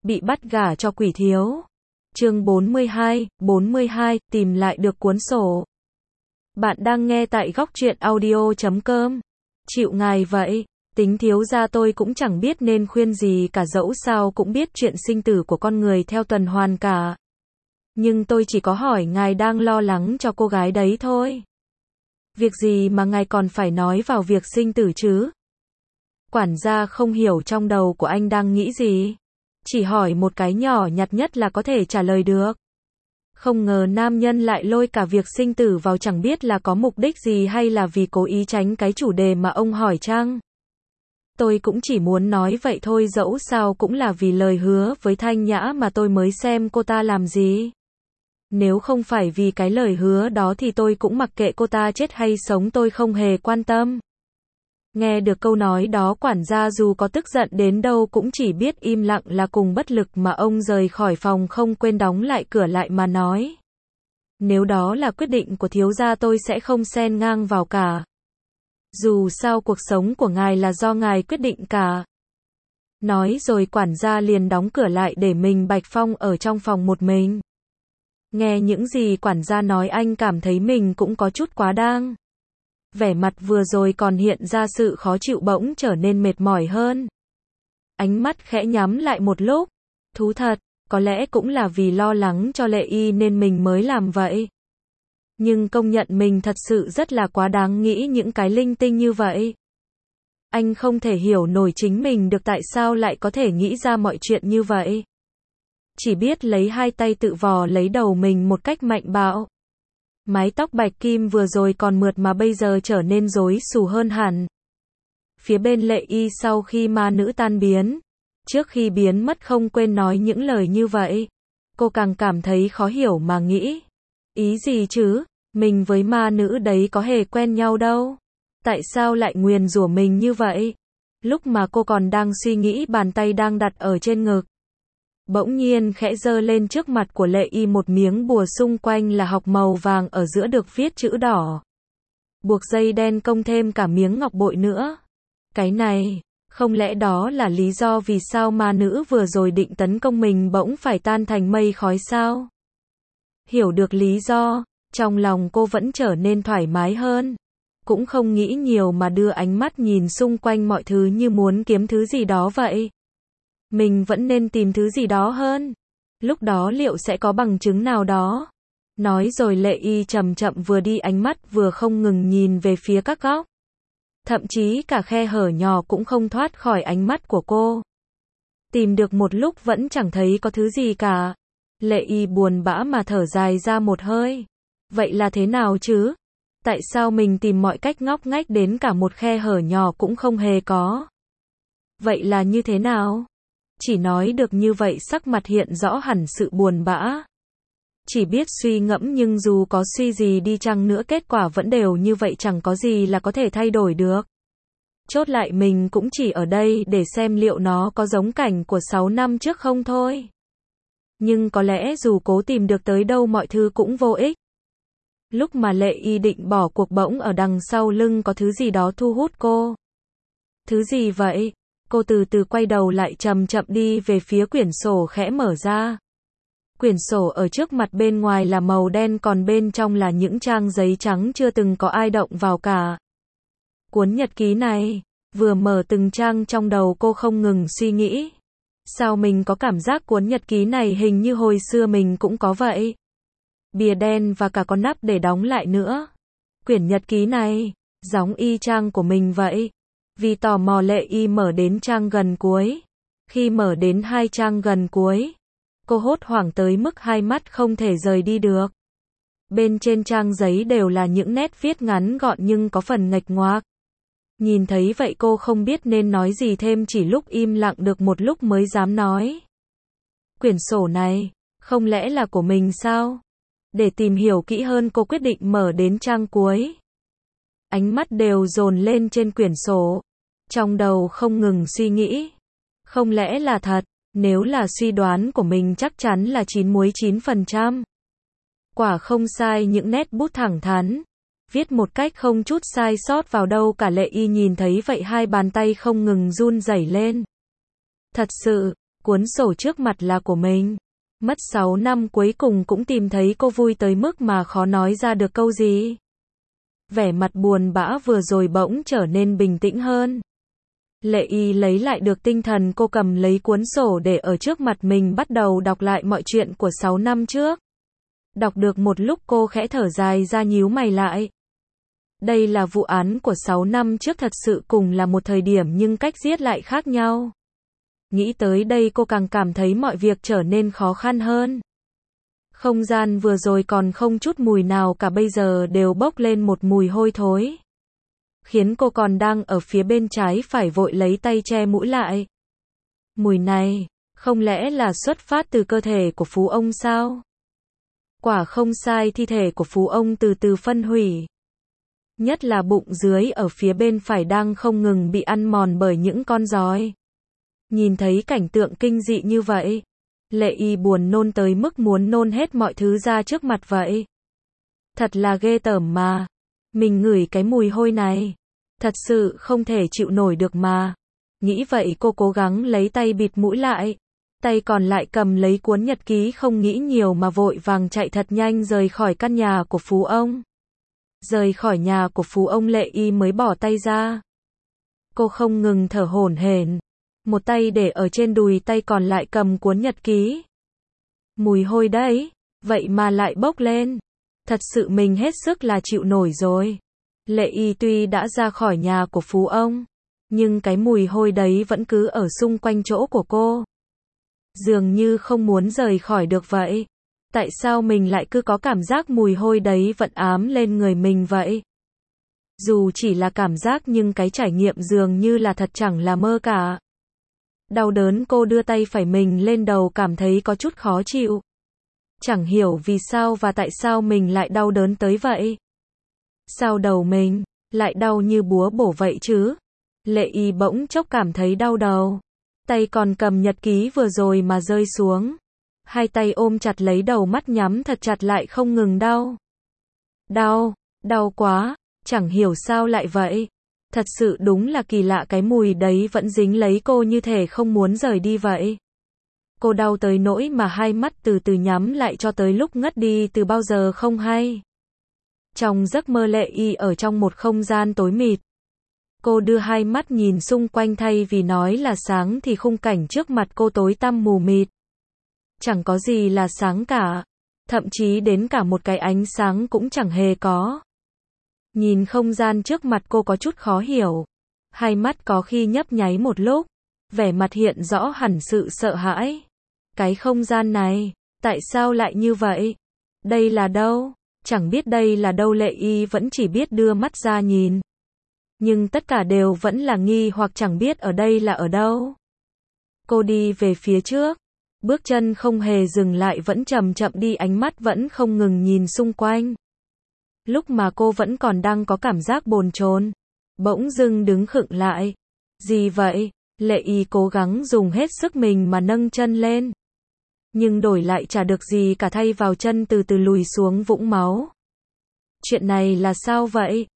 bị bắt gả cho quỷ thiếu. Chương 42, tìm lại được cuốn sổ. Bạn đang nghe tại góc truyện audio.com. Chịu ngài vậy, tính thiếu gia tôi cũng chẳng biết nên khuyên gì cả, dẫu sao cũng biết chuyện sinh tử của con người theo tuần hoàn cả. Nhưng tôi chỉ có hỏi ngài đang lo lắng cho cô gái đấy thôi. Việc gì mà ngài còn phải nói vào việc sinh tử chứ? Quản gia không hiểu trong đầu của anh đang nghĩ gì. Chỉ hỏi một cái nhỏ nhặt nhất là có thể trả lời được. Không ngờ nam nhân lại lôi cả việc sinh tử vào, chẳng biết là có mục đích gì hay là vì cố ý tránh cái chủ đề mà ông hỏi chăng? Tôi cũng chỉ muốn nói vậy thôi, dẫu sao cũng là vì lời hứa với Thanh Nhã mà tôi mới xem cô ta làm gì. Nếu không phải vì cái lời hứa đó thì tôi cũng mặc kệ cô ta chết hay sống, tôi không hề quan tâm. Nghe được câu nói đó, quản gia dù có tức giận đến đâu cũng chỉ biết im lặng là cùng bất lực, mà ông rời khỏi phòng không quên đóng lại cửa lại mà nói. Nếu đó là quyết định của thiếu gia tôi sẽ không xen ngang vào cả. Dù sao cuộc sống của ngài là do ngài quyết định cả. Nói rồi quản gia liền đóng cửa lại để mình Bạch Phong ở trong phòng một mình. Nghe những gì quản gia nói, anh cảm thấy mình cũng có chút quá đáng. Vẻ mặt vừa rồi còn hiện ra sự khó chịu bỗng trở nên mệt mỏi hơn. Ánh mắt khẽ nhắm lại một lúc. Thú thật, có lẽ cũng là vì lo lắng cho Lệ Y nên mình mới làm vậy. Nhưng công nhận mình thật sự rất là quá đáng nghĩ những cái linh tinh như vậy. Anh không thể hiểu nổi chính mình được tại sao lại có thể nghĩ ra mọi chuyện như vậy. Chỉ biết lấy hai tay tự vò lấy đầu mình một cách mạnh bạo. Mái tóc bạch kim vừa rồi còn mượt mà bây giờ trở nên rối xù hơn hẳn. Phía bên Lệ Y sau khi ma nữ tan biến, trước khi biến mất không quên nói những lời như vậy. Cô càng cảm thấy khó hiểu mà nghĩ. Ý gì chứ, mình với ma nữ đấy có hề quen nhau đâu. Tại sao lại nguyền rủa mình như vậy? Lúc mà cô còn đang suy nghĩ, bàn tay đang đặt ở trên ngực bỗng nhiên khẽ giơ lên trước mặt của Lệ Y, một miếng bùa xung quanh là học màu vàng, ở giữa được viết chữ đỏ. Buộc dây đen công thêm cả miếng ngọc bội nữa. Cái này, không lẽ đó là lý do vì sao ma nữ vừa rồi định tấn công mình bỗng phải tan thành mây khói sao? Hiểu được lý do, trong lòng cô vẫn trở nên thoải mái hơn. Cũng không nghĩ nhiều mà đưa ánh mắt nhìn xung quanh mọi thứ như muốn kiếm thứ gì đó vậy. Mình vẫn nên tìm thứ gì đó hơn. Lúc đó liệu sẽ có bằng chứng nào đó? Nói rồi Lệ Y chậm chậm vừa đi, ánh mắt vừa không ngừng nhìn về phía các góc. Thậm chí cả khe hở nhỏ cũng không thoát khỏi ánh mắt của cô. Tìm được một lúc vẫn chẳng thấy có thứ gì cả. Lệ Y buồn bã mà thở dài ra một hơi. Vậy là thế nào chứ? Tại sao mình tìm mọi cách ngóc ngách đến cả một khe hở nhỏ cũng không hề có? Vậy là như thế nào? Chỉ nói được như vậy, sắc mặt hiện rõ hẳn sự buồn bã. Chỉ biết suy ngẫm, nhưng dù có suy gì đi chăng nữa kết quả vẫn đều như vậy, chẳng có gì là có thể thay đổi được. Chốt lại mình cũng chỉ ở đây để xem liệu nó có giống cảnh của 6 năm trước không thôi. Nhưng có lẽ dù cố tìm được tới đâu mọi thứ cũng vô ích. Lúc mà Lệ Y định bỏ cuộc bỗng ở đằng sau lưng có thứ gì đó thu hút cô. Thứ gì vậy? Cô từ từ quay đầu lại, chậm chậm đi về phía quyển sổ, khẽ mở ra. Quyển sổ ở trước mặt bên ngoài là màu đen, còn bên trong là những trang giấy trắng chưa từng có ai động vào cả. Cuốn nhật ký này, vừa mở từng trang trong đầu cô không ngừng suy nghĩ. Sao mình có cảm giác cuốn nhật ký này hình như hồi xưa mình cũng có vậy. Bìa đen và cả con nắp để đóng lại nữa. Quyển nhật ký này, giống y chang của mình vậy. Vì tò mò Lệ Y mở đến trang gần cuối. Khi mở đến 2 trang gần cuối, cô hốt hoảng tới mức hai mắt không thể rời đi được. Bên trên trang giấy đều là những nét viết ngắn gọn nhưng có phần nghệch ngoạc. Nhìn thấy vậy cô không biết nên nói gì thêm, chỉ lúc im lặng được một lúc mới dám nói. Quyển sổ này, không lẽ là của mình sao? Để tìm hiểu kỹ hơn, cô quyết định mở đến trang cuối. Ánh mắt đều dồn lên trên quyển sổ. Trong đầu không ngừng suy nghĩ. Không lẽ là thật? Nếu là suy đoán của mình chắc chắn là 9 muối 9%. Quả không sai, những nét bút thẳng thắn. Viết một cách không chút sai sót vào đâu cả. Lệ Y nhìn thấy vậy hai bàn tay không ngừng run rẩy lên. Thật sự, cuốn sổ trước mặt là của mình. Mất 6 năm cuối cùng cũng tìm thấy cô vui tới mức mà khó nói ra được câu gì. Vẻ mặt buồn bã vừa rồi bỗng trở nên bình tĩnh hơn. Lệ Y lấy lại được tinh thần, cô cầm lấy cuốn sổ để ở trước mặt mình bắt đầu đọc lại mọi chuyện của 6 năm trước. Đọc được một lúc cô khẽ thở dài ra, nhíu mày lại. Đây là vụ án của 6 năm trước, thật sự cùng là một thời điểm nhưng cách giết lại khác nhau. Nghĩ tới đây cô càng cảm thấy mọi việc trở nên khó khăn hơn. Không gian vừa rồi còn không chút mùi nào cả, bây giờ đều bốc lên một mùi hôi thối. Khiến cô còn đang ở phía bên trái phải vội lấy tay che mũi lại. Mùi này, không lẽ là xuất phát từ cơ thể của Phú ông sao? Quả không sai, thi thể của Phú ông từ từ phân hủy. Nhất là bụng dưới ở phía bên phải đang không ngừng bị ăn mòn bởi những con giòi. Nhìn thấy cảnh tượng kinh dị như vậy, Lệ Y buồn nôn tới mức muốn nôn hết mọi thứ ra trước mặt vậy. Thật là ghê tởm mà. Mình ngửi cái mùi hôi này, thật sự không thể chịu nổi được mà. Nghĩ vậy cô cố gắng lấy tay bịt mũi lại. Tay còn lại cầm lấy cuốn nhật ký, không nghĩ nhiều mà vội vàng chạy thật nhanh rời khỏi căn nhà của Phú ông. Rời khỏi nhà của Phú ông, Lệ Y mới bỏ tay ra. Cô không ngừng thở hổn hển. Một tay để ở trên đùi, tay còn lại cầm cuốn nhật ký. Mùi hôi đấy, vậy mà lại bốc lên. Thật sự mình hết sức là chịu nổi rồi. Lệ Y tuy đã ra khỏi nhà của Phú ông, nhưng cái mùi hôi đấy vẫn cứ ở xung quanh chỗ của cô. Dường như không muốn rời khỏi được vậy. Tại sao mình lại cứ có cảm giác mùi hôi đấy vẫn ám lên người mình vậy? Dù chỉ là cảm giác nhưng cái trải nghiệm dường như là thật, chẳng là mơ cả. Đau đớn, cô đưa tay phải mình lên đầu, cảm thấy có chút khó chịu. Chẳng hiểu vì sao và tại sao mình lại đau đớn tới vậy. Sao đầu mình lại đau như búa bổ vậy chứ? Lệ Y bỗng chốc cảm thấy đau đầu. Tay còn cầm nhật ký vừa rồi mà rơi xuống. Hai tay ôm chặt lấy đầu, mắt nhắm thật chặt lại không ngừng đau. Đau, đau quá, chẳng hiểu sao lại vậy. Thật sự đúng là kỳ lạ, cái mùi đấy vẫn dính lấy cô như thể không muốn rời đi vậy. Cô đau tới nỗi mà hai mắt từ từ nhắm lại cho tới lúc ngất đi từ bao giờ không hay. Trong giấc mơ, Lệ Y ở trong một không gian tối mịt. Cô đưa hai mắt nhìn xung quanh, thay vì nói là sáng thì khung cảnh trước mặt cô tối tăm mù mịt. Chẳng có gì là sáng cả. Thậm chí đến cả một cái ánh sáng cũng chẳng hề có. Nhìn không gian trước mặt cô có chút khó hiểu. Hai mắt có khi nhấp nháy một lúc. Vẻ mặt hiện rõ hẳn sự sợ hãi. Cái không gian này, tại sao lại như vậy? Đây là đâu? Chẳng biết đây là đâu, Lệ Y vẫn chỉ biết đưa mắt ra nhìn. Nhưng tất cả đều vẫn là nghi hoặc, chẳng biết ở đây là ở đâu. Cô đi về phía trước. Bước chân không hề dừng lại, vẫn chậm chậm đi, ánh mắt vẫn không ngừng nhìn xung quanh. Lúc mà cô vẫn còn đang có cảm giác bồn chồn, bỗng dưng đứng khựng lại. Gì vậy? Lệ Y cố gắng dùng hết sức mình mà nâng chân lên. Nhưng đổi lại chả được gì cả, thay vào chân từ từ lùi xuống vũng máu. Chuyện này là sao vậy?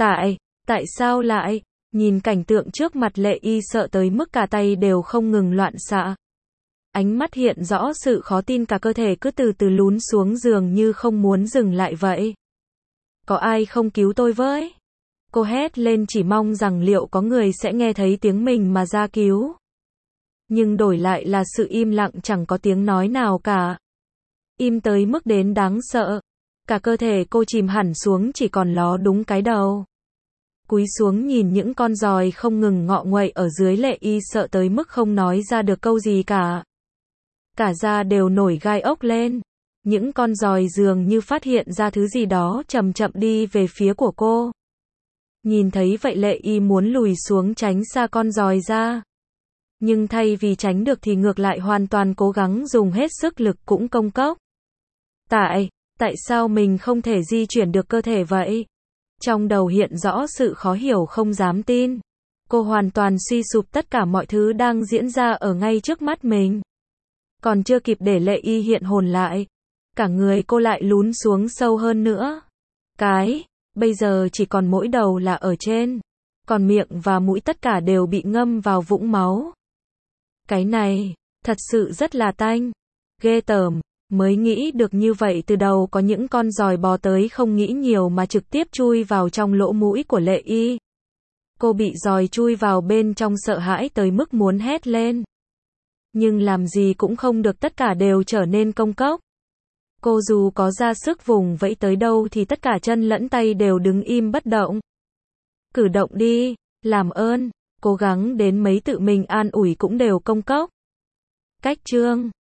Tại sao lại? Nhìn cảnh tượng trước mặt, Lệ Y sợ tới mức cả tay đều không ngừng loạn xạ. Ánh mắt hiện rõ sự khó tin, cả cơ thể cứ từ từ lún xuống, dường như không muốn dừng lại vậy. Có ai không cứu tôi với? Cô hét lên, chỉ mong rằng liệu có người sẽ nghe thấy tiếng mình mà ra cứu. Nhưng đổi lại là sự im lặng, chẳng có tiếng nói nào cả. Im tới mức đến đáng sợ. Cả cơ thể cô chìm hẳn xuống, chỉ còn ló đúng cái đầu. Cúi xuống nhìn những con giòi không ngừng ngọ nguậy ở dưới, Lệ Y sợ tới mức không nói ra được câu gì cả. Cả da đều nổi gai ốc lên. Những con giòi dường như phát hiện ra thứ gì đó, chậm chậm đi về phía của cô. Nhìn thấy vậy, Lệ Y muốn lùi xuống tránh xa con giòi ra. Nhưng thay vì tránh được thì ngược lại hoàn toàn cố gắng dùng hết sức lực cũng công cốc. Tại sao mình không thể di chuyển được cơ thể vậy? Trong đầu hiện rõ sự khó hiểu, không dám tin. Cô hoàn toàn suy sụp, tất cả mọi thứ đang diễn ra ở ngay trước mắt mình. Còn chưa kịp để Lệ Y hiện hồn lại, cả người cô lại lún xuống sâu hơn nữa. Bây giờ chỉ còn mỗi đầu là ở trên, còn miệng và mũi tất cả đều bị ngâm vào vũng máu. Cái này, Thật sự rất là tanh. Ghê tởm. Mới nghĩ được như vậy từ đầu có những con giòi bò tới không nghĩ nhiều mà trực tiếp chui vào trong lỗ mũi của Lệ Y. Cô bị giòi chui vào bên trong sợ hãi tới mức muốn hét lên. Nhưng làm gì cũng không được, tất cả đều trở nên công cốc. Cô dù có ra sức vùng vẫy tới đâu thì tất cả chân lẫn tay đều đứng im bất động. Cử động đi, làm ơn, cố gắng đến mấy tự mình an ủi cũng đều công cốc. Cách chương